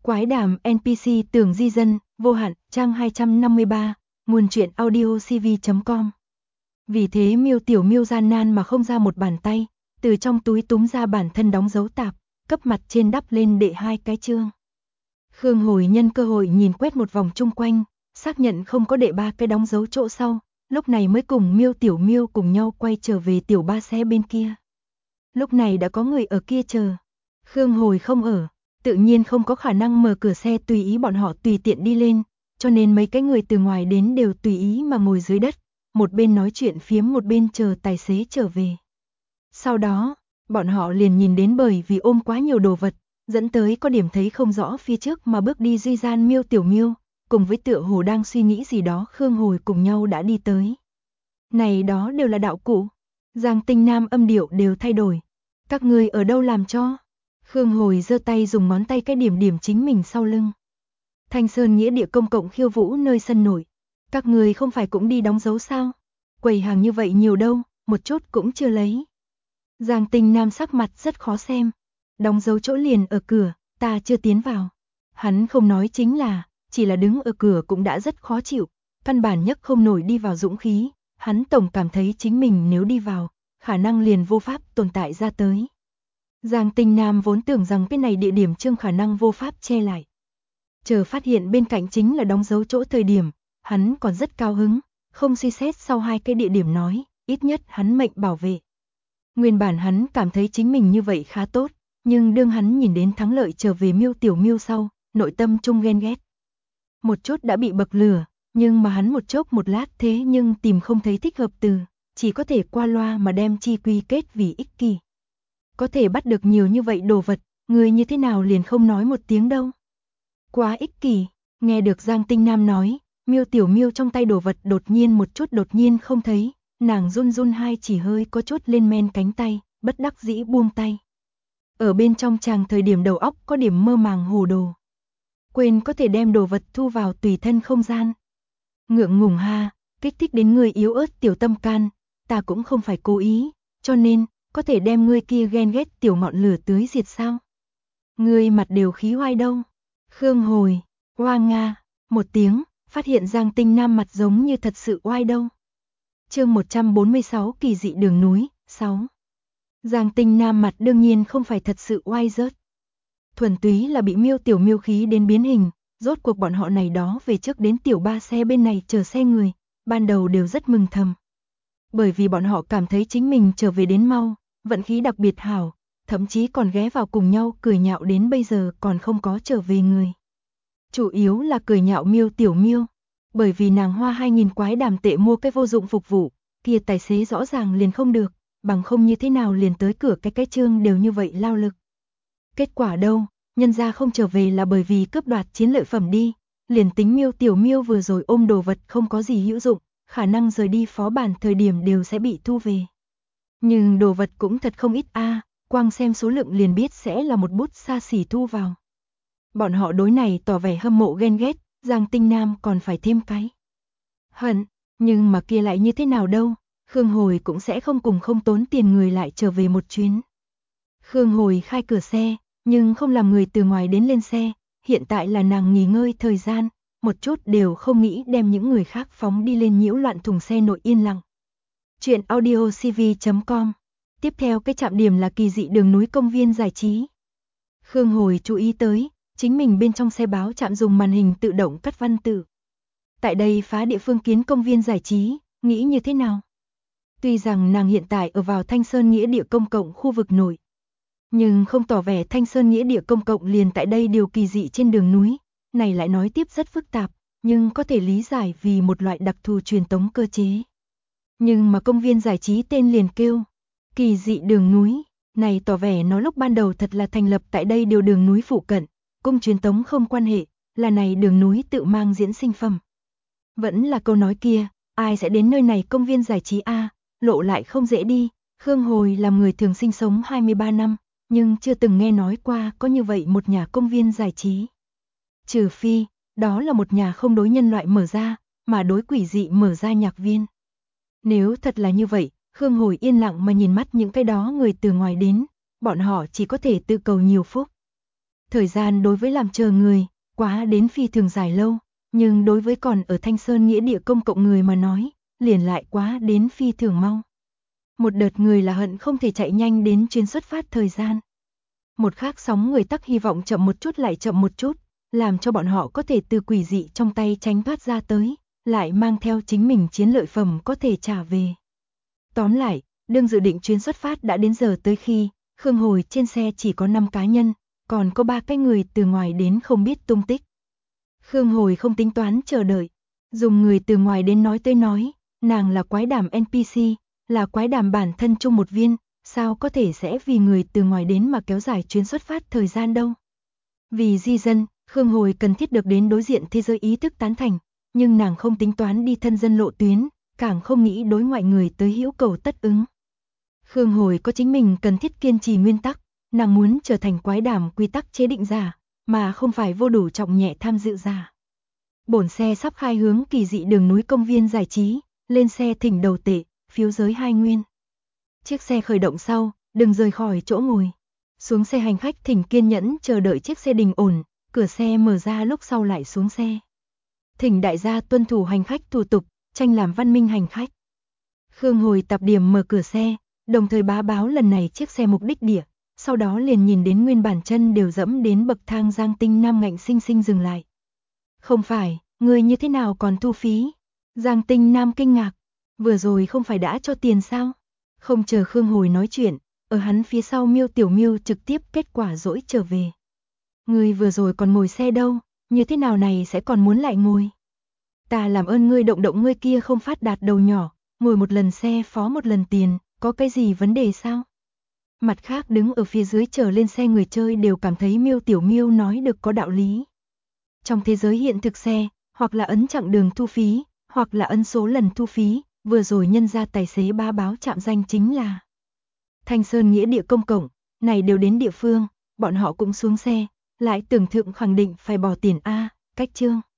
Quái đàm NPC Tưởng Di Dân, vô hạn, trang 253, nguồn truyện audiocv.com. Vì thế Miêu Tiểu Miêu gian nan mà không ra một bàn tay, từ trong túi túm ra bản thân đóng dấu tạp, cấp mặt trên đắp lên đệ 2 cái chương. Khương Hồi nhân cơ hội nhìn quét một vòng chung quanh, xác nhận không có đệ 3 cái đóng dấu chỗ sau, lúc này mới cùng Miêu Tiểu Miêu cùng nhau quay trở về tiểu ba xe bên kia. Lúc này đã có người ở kia chờ. Khương Hồi không ở, tự nhiên không có khả năng mở cửa xe tùy ý bọn họ tùy tiện đi lên, cho nên mấy cái người từ ngoài đến đều tùy ý mà ngồi dưới đất, một bên nói chuyện phiếm một bên chờ tài xế trở về. Sau đó, bọn họ liền nhìn đến bởi vì ôm quá nhiều đồ vật, dẫn tới có điểm thấy không rõ phía trước mà bước đi duy gian Miêu Tiểu Miêu, cùng với tựa hồ đang suy nghĩ gì đó Khương Hồi cùng nhau đã đi tới. Này đó đều là đạo cụ. Giang Tinh Nam âm điệu đều thay đổi. Các người ở đâu làm cho? Khương Hồi giơ tay dùng ngón tay cái điểm điểm chính mình sau lưng. Thanh Sơn nghĩa địa công cộng khiêu vũ nơi sân nổi. Các người không phải cũng đi đóng dấu sao? Quầy hàng như vậy nhiều đâu, một chút cũng chưa lấy. Giang Tinh Nam sắc mặt rất khó xem. Đóng dấu chỗ liền ở cửa, ta chưa tiến vào. Hắn không nói chính là, chỉ là đứng ở cửa cũng đã rất khó chịu, căn bản nhất không nổi đi vào dũng khí. Hắn tổng cảm thấy chính mình nếu đi vào, khả năng liền vô pháp tồn tại ra tới. Giang Tinh Nam vốn tưởng rằng cái này địa điểm trương khả năng vô pháp che lại. Chờ phát hiện bên cạnh chính là đóng dấu chỗ thời điểm, hắn còn rất cao hứng, không suy xét sau 2 cái địa điểm nói, ít nhất hắn mệnh bảo vệ. Nguyên bản hắn cảm thấy chính mình như vậy khá tốt, nhưng đương hắn nhìn đến thắng lợi trở về Miêu Tiểu Miêu sau, nội tâm trung ghen ghét. Một chút đã bị bậc lửa, nhưng mà hắn một chốc một lát thế nhưng tìm không thấy thích hợp từ, chỉ có thể qua loa mà đem chi quy kết vì ích kỷ. Có thể bắt được nhiều như vậy đồ vật, người như thế nào liền không nói một tiếng đâu. Quá ích kỷ, nghe được Giang Tinh Nam nói, Miêu Tiểu Miêu trong tay đồ vật đột nhiên một chút đột nhiên không thấy, nàng run run hai chỉ hơi có chút lên men cánh tay, bất đắc dĩ buông tay. Ở bên trong chàng thời điểm đầu óc có điểm mơ màng hồ đồ. Quên có thể đem đồ vật thu vào tùy thân không gian. Ngượng ngùng ha, kích thích đến người yếu ớt tiểu tâm can, ta cũng không phải cố ý, cho nên, có thể đem ngươi kia ghen ghét tiểu ngọn lửa tưới diệt sao? Ngươi mặt đều khí hoai đâu? Khương Hồi, hoa nga, một tiếng, phát hiện Giang Tinh Nam mặt giống như thật sự oai đâu. Chương 146 kỳ dị đường núi, 6. Giang Tinh Nam mặt đương nhiên không phải thật sự oai rớt. Thuần túy là bị Miêu Tiểu Miêu khí đến biến hình, rốt cuộc bọn họ này đó về trước đến tiểu ba xe bên này chờ xe người, ban đầu đều rất mừng thầm. Bởi vì bọn họ cảm thấy chính mình trở về đến mau, vận khí đặc biệt hảo, thậm chí còn ghé vào cùng nhau cười nhạo đến bây giờ còn không có trở về người. Chủ yếu là cười nhạo Miêu Tiểu Miêu, bởi vì nàng hoa 2.000 quái đàm tệ mua cái vô dụng phục vụ, kia tài xế rõ ràng liền không được, bằng không như thế nào liền tới cửa cái chương đều như vậy lao lực. Kết quả đâu, nhân ra không trở về là bởi vì cướp đoạt chiến lợi phẩm đi, liền tính Miêu Tiểu Miêu vừa rồi ôm đồ vật không có gì hữu dụng, khả năng rời đi phó bản thời điểm đều sẽ bị thu về. Nhưng đồ vật cũng thật không ít a, quang xem số lượng liền biết sẽ là một bút xa xỉ thu vào. Bọn họ đối này tỏ vẻ hâm mộ ghen ghét, Giang Tinh Nam còn phải thêm cái hận, nhưng mà kia lại như thế nào đâu, Khương Hồi cũng sẽ không cùng không tốn tiền người lại trở về một chuyến. Khương Hồi khai cửa xe, nhưng không làm người từ ngoài đến lên xe, hiện tại là nàng nghỉ ngơi thời gian, một chút đều không nghĩ đem những người khác phóng đi lên nhiễu loạn thùng xe nội yên lặng. Chuyện audiocv.com. Tiếp theo cái trạm điểm là kỳ dị đường núi công viên giải trí. Khương Hồi chú ý tới, chính mình bên trong xe báo trạm dùng màn hình tự động cắt văn tự. Tại đây phá địa phương kiến công viên giải trí, nghĩ như thế nào? Tuy rằng nàng hiện tại ở vào Thanh Sơn nghĩa địa công cộng khu vực nội, nhưng không tỏ vẻ Thanh Sơn nghĩa địa công cộng liền tại đây điều kỳ dị trên đường núi, này lại nói tiếp rất phức tạp, nhưng có thể lý giải vì một loại đặc thù truyền tống cơ chế. Nhưng mà công viên giải trí tên liền kêu kỳ dị đường núi, này tỏ vẻ nó lúc ban đầu thật là thành lập tại đây điều đường núi phụ cận, cung truyền tống không quan hệ, là này đường núi tự mang diễn sinh phẩm. Vẫn là câu nói kia, ai sẽ đến nơi này công viên giải trí a, lộ lại không dễ đi. Khương Hồi là người thường sinh sống 23 năm, nhưng chưa từng nghe nói qua có như vậy một nhà công viên giải trí. Trừ phi, đó là một nhà không đối nhân loại mở ra, mà đối quỷ dị mở ra nhạc viên. Nếu thật là như vậy, Khương Hồi yên lặng mà nhìn mắt những cái đó người từ ngoài đến, bọn họ chỉ có thể tự cầu nhiều phúc. Thời gian đối với làm chờ người, quá đến phi thường dài lâu, nhưng đối với còn ở Thanh Sơn nghĩa địa công cộng người mà nói, liền lại quá đến phi thường mau. Một đợt người là hận không thể chạy nhanh đến chuyến xuất phát thời gian. Một khác sóng người tắc hy vọng chậm một chút lại chậm một chút, làm cho bọn họ có thể từ quỷ dị trong tay tránh thoát ra tới, lại mang theo chính mình chiến lợi phẩm có thể trả về. Tóm lại, đương dự định chuyến xuất phát đã đến giờ tới khi, Khương Hồi trên xe chỉ có 5 cá nhân, còn có 3 cái người từ ngoài đến không biết tung tích. Khương Hồi không tính toán chờ đợi, dùng người từ ngoài đến nói tới nói, nàng là quái đàm NPC, là quái đàm bản thân chung một viên, sao có thể sẽ vì người từ ngoài đến mà kéo dài chuyến xuất phát thời gian đâu. Vì di dân, Khương Hồi cần thiết được đến đối diện thế giới ý thức tán thành, nhưng nàng không tính toán đi thân dân lộ tuyến, càng không nghĩ đối ngoại người tới hữu cầu tất ứng. Khương Hồi có chính mình cần thiết kiên trì nguyên tắc, nàng muốn trở thành quái đàm quy tắc chế định giả, mà không phải vô đủ trọng nhẹ tham dự giả. Bổn xe sắp khai hướng kỳ dị đường núi công viên giải trí, lên xe thỉnh đầu tệ, phiếu giới 2 nguyên. Chiếc xe khởi động sau, đừng rời khỏi chỗ ngồi. Xuống xe hành khách thỉnh kiên nhẫn chờ đợi chiếc xe đình ổn, cửa xe mở ra lúc sau lại xuống xe. Thỉnh đại gia tuân thủ hành khách thủ tục, tranh làm văn minh hành khách. Khương Hồi tập điểm mở cửa xe, đồng thời bá báo lần này chiếc xe mục đích địa, sau đó liền nhìn đến nguyên bản chân đều dẫm đến bậc thang Giang Tinh Nam ngạnh sinh sinh dừng lại. Không phải, người như thế nào còn thu phí? Giang Tinh Nam kinh ngạc, vừa rồi không phải đã cho tiền sao? Không chờ Khương Hồi nói chuyện, ở hắn phía sau Miêu Tiểu Miêu trực tiếp kết quả dỗi trở về. Ngươi vừa rồi còn ngồi xe đâu, như thế nào này sẽ còn muốn lại ngồi? Ta làm ơn ngươi động động ngươi kia không phát đạt đầu nhỏ, ngồi một lần xe phó một lần tiền, có cái gì vấn đề sao? Mặt khác đứng ở phía dưới chờ lên xe người chơi đều cảm thấy Miêu Tiểu Miêu nói được có đạo lý. Trong thế giới hiện thực xe, hoặc là ấn chặng đường thu phí, hoặc là ấn số lần thu phí, vừa rồi nhân ra tài xế ba báo trạm danh chính là Thanh Sơn nghĩa địa công cộng, này đều đến địa phương, bọn họ cũng xuống xe, lại tưởng thượng khẳng định phải bỏ tiền A, cách chương.